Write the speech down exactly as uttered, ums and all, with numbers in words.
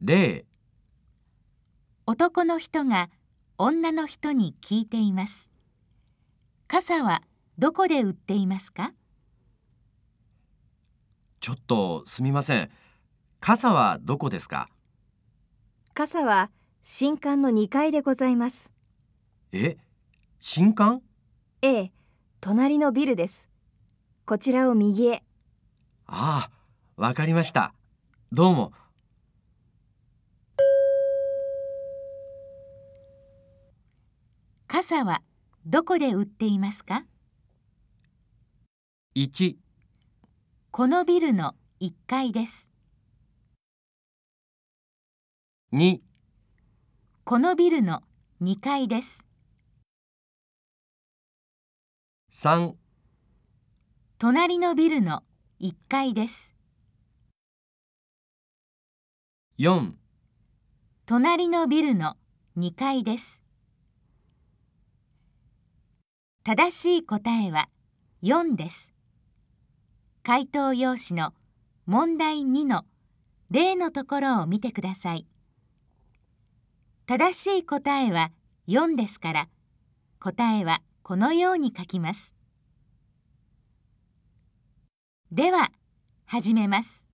例、 男の人が女の人に聞いています。傘はどこで売っていますか？ ちょっとすみません。傘はどこですか？ 傘は新館のにかいでございます。 え、新館？ ええ、隣のビルです。こちらを右へ。 ああ、わかりました。どうも。 傘はどこで売っていますか？ いち、 このビルのいっかいです。 に、 このビルのにかいです。 さん、 隣のビルのいっかいです。 よん、 隣のビルのにかいです。正しい答えはよんです。回答用紙の問題にの例のところを見てください。正しい答えはよんですから、答えはこのように書きます。では、始めます。